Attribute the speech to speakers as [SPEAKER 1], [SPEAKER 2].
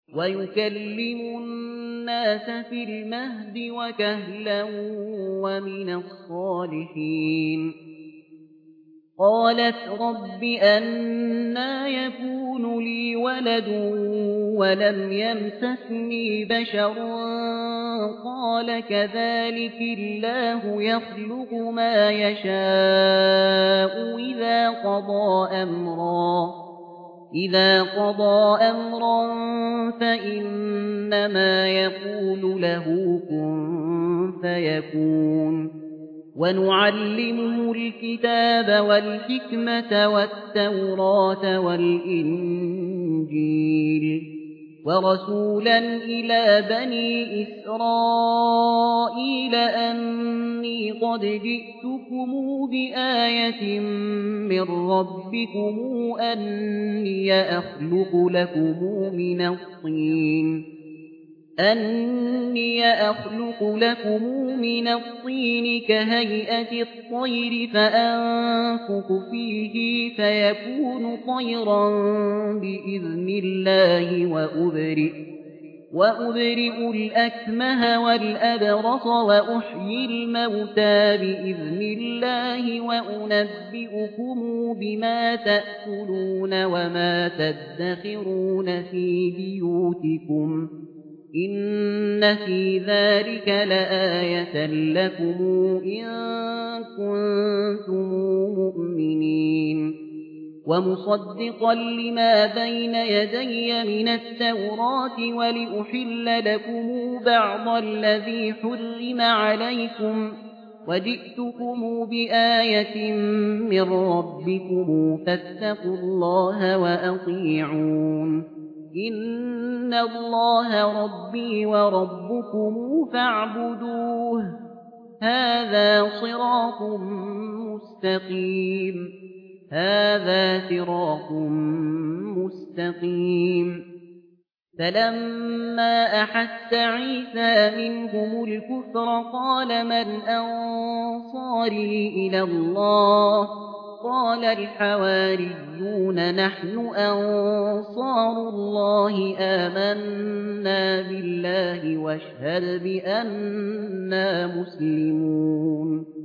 [SPEAKER 1] ويكلم الناس في المهد وكهلا ومن الصالحين. قالت رب أنى يكون لي ولد ولم يمسسني بشر قال كذلك الله يخلق ما يشاء إذا قضى أمرا فإنما يقول له كن فيكون. ونعلمه الكتاب والحكمة والتوراة والإنجيل ورسولا إلى بني إسرائيل أني قد جئتكم بآية من ربكم أني أخلق لكم من الطين كهيئة الطير فأنفخ فيه فيكون طيرا بإذن الله وأبرئ الأكمه والأبرص وأحيي الموتى بإذن الله وأنبئكم بما تأكلون وما تدخرون في بيوتكم إن في ذلك لآية لكم إن كنتم مؤمنين. ومصدقا لما بين يدي من التوراة ولأحل لكم بعض الذي حرم عليكم وجئتكم بآية من ربكم فاتقوا الله وأطيعون. إن الله ربي وربكم فاعبدوه هذا صراط مستقيم. فلما أحس عيسى منهم الكفر قال من أنصاري إلى الله قال الحواريون نحن أنصار الله آمنا بالله واشهد بأننا مسلمون.